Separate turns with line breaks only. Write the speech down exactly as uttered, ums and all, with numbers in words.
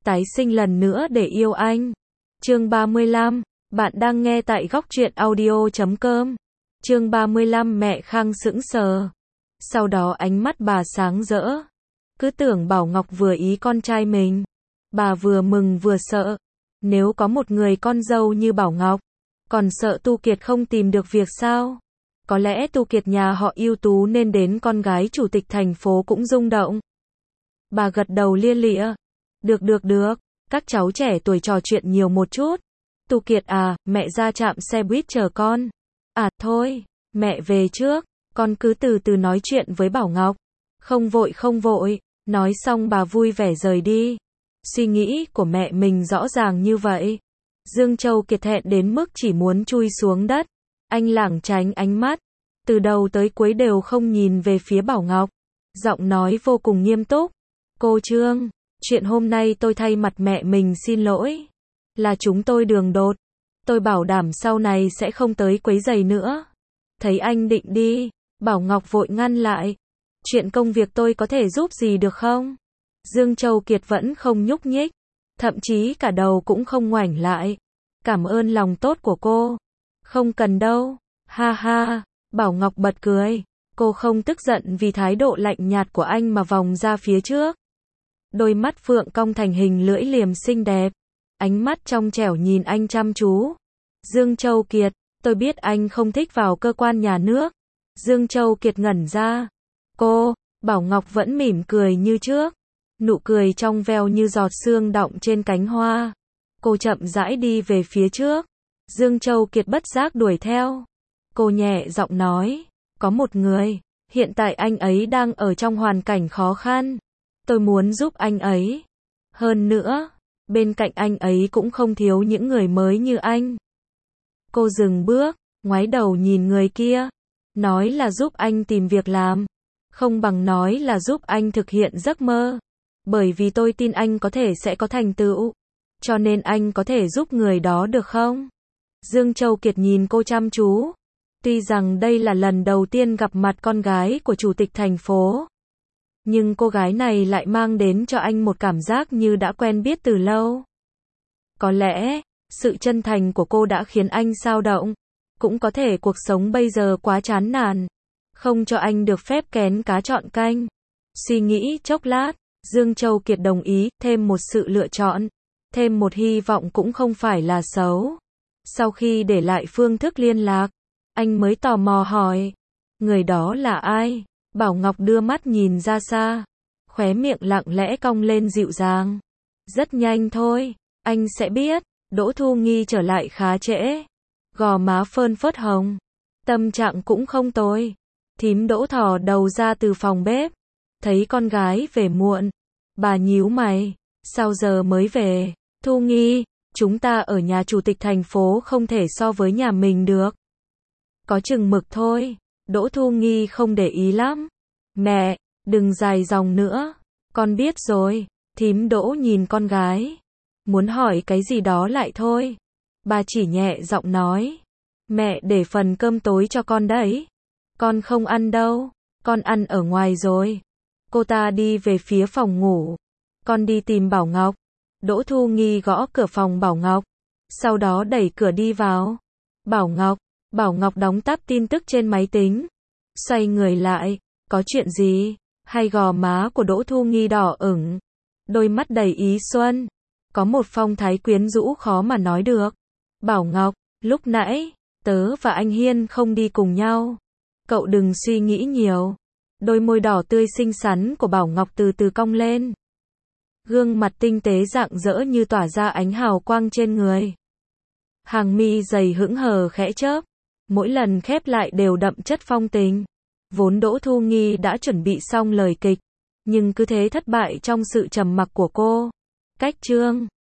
tái sinh lần nữa để yêu anh. Chương ba mươi lăm, bạn đang nghe tại góc truyện audio chấm com. Chương ba mươi lăm mẹ Khang sững sờ. Sau đó ánh mắt bà sáng rỡ. Cứ tưởng Bảo Ngọc vừa ý con trai mình. Bà vừa mừng vừa sợ. Nếu có một người con dâu như Bảo Ngọc, còn sợ Tu Kiệt không tìm được việc sao? Có lẽ Tu Kiệt nhà họ ưu tú nên đến con gái chủ tịch thành phố cũng rung động. Bà gật đầu lia lịa. Được được được, các cháu trẻ tuổi trò chuyện nhiều một chút. Tu Kiệt à, mẹ ra trạm xe buýt chờ con. À thôi, mẹ về trước, con cứ từ từ nói chuyện với Bảo Ngọc. Không vội không vội, nói xong bà vui vẻ rời đi. Suy nghĩ của mẹ mình rõ ràng như vậy. Dương Châu Kiệt thẹn đến mức chỉ muốn chui xuống đất. Anh lảng tránh ánh mắt, từ đầu tới cuối đều không nhìn về phía Bảo Ngọc. Giọng nói vô cùng nghiêm túc. Cô Trương, chuyện hôm nay tôi thay mặt mẹ mình xin lỗi. Là chúng tôi đường đột. Tôi bảo đảm sau này sẽ không tới quấy rầy nữa. Thấy anh định đi, Bảo Ngọc vội ngăn lại. Chuyện công việc tôi có thể giúp gì được không? Dương Châu Kiệt vẫn không nhúc nhích, thậm chí cả đầu cũng không ngoảnh lại. Cảm ơn lòng tốt của cô. Không cần đâu. Ha ha, Bảo Ngọc bật cười. Cô không tức giận vì thái độ lạnh nhạt của anh mà vòng ra phía trước. Đôi mắt phượng cong thành hình lưỡi liềm xinh đẹp. Ánh mắt trong trẻo nhìn anh chăm chú. Dương Châu Kiệt, tôi biết anh không thích vào cơ quan nhà nước. Dương Châu Kiệt ngẩn ra. Cô, Bảo Ngọc vẫn mỉm cười như trước. Nụ cười trong veo như giọt sương đọng trên cánh hoa. Cô chậm rãi đi về phía trước. Dương Châu Kiệt bất giác đuổi theo. Cô nhẹ giọng nói. Có một người, hiện tại anh ấy đang ở trong hoàn cảnh khó khăn. Tôi muốn giúp anh ấy. Hơn nữa, bên cạnh anh ấy cũng không thiếu những người mới như anh. Cô dừng bước, ngoái đầu nhìn người kia. Nói là giúp anh tìm việc làm. Không bằng nói là giúp anh thực hiện giấc mơ. Bởi vì tôi tin anh có thể sẽ có thành tựu. Cho nên anh có thể giúp người đó được không? Dương Châu Kiệt nhìn cô chăm chú. Tuy rằng đây là lần đầu tiên gặp mặt con gái của chủ tịch thành phố. Nhưng cô gái này lại mang đến cho anh một cảm giác như đã quen biết từ lâu. Có lẽ, sự chân thành của cô đã khiến anh xao động. Cũng có thể cuộc sống bây giờ quá chán nản. Không cho anh được phép kén cá chọn canh. Suy nghĩ chốc lát, Dương Châu Kiệt đồng ý, thêm một sự lựa chọn. Thêm một hy vọng cũng không phải là xấu. Sau khi để lại phương thức liên lạc, anh mới tò mò hỏi. Người đó là ai? Bảo Ngọc đưa mắt nhìn ra xa. Khóe miệng lặng lẽ cong lên dịu dàng. Rất nhanh thôi, anh sẽ biết. Đỗ Thu Nghi trở lại khá trễ. Gò má phơn phớt hồng. Tâm trạng cũng không tồi. Thím Đỗ thò đầu ra từ phòng bếp. Thấy con gái về muộn. Bà nhíu mày. Sao giờ mới về? Thu Nghi, chúng ta ở nhà chủ tịch thành phố không thể so với nhà mình được. Có chừng mực thôi. Đỗ Thu Nghi không để ý lắm. Mẹ, đừng dài dòng nữa. Con biết rồi. Thím Đỗ nhìn con gái. Muốn hỏi cái gì đó lại thôi. Bà chỉ nhẹ giọng nói. Mẹ để phần cơm tối cho con đấy. Con không ăn đâu. Con ăn ở ngoài rồi. Cô ta đi về phía phòng ngủ. Con đi tìm Bảo Ngọc. Đỗ Thu Nghi gõ cửa phòng Bảo Ngọc. Sau đó đẩy cửa đi vào. Bảo Ngọc. Bảo Ngọc đóng tắt tin tức trên máy tính. Xoay người lại. Có chuyện gì? Hay gò má của Đỗ Thu Nghi đỏ ửng. Đôi mắt đầy ý xuân. Có một phong thái quyến rũ khó mà nói được. Bảo Ngọc, lúc nãy, tớ và anh Hiên không đi cùng nhau. Cậu đừng suy nghĩ nhiều. Đôi môi đỏ tươi xinh xắn của Bảo Ngọc từ từ cong lên. Gương mặt tinh tế rạng rỡ như tỏa ra ánh hào quang trên người. Hàng mi dày hững hờ khẽ chớp. Mỗi lần khép lại đều đậm chất phong tình. Vốn Đỗ Thu Nghi đã chuẩn bị xong lời kịch. Nhưng cứ thế thất bại trong sự trầm mặc của cô. Cách chương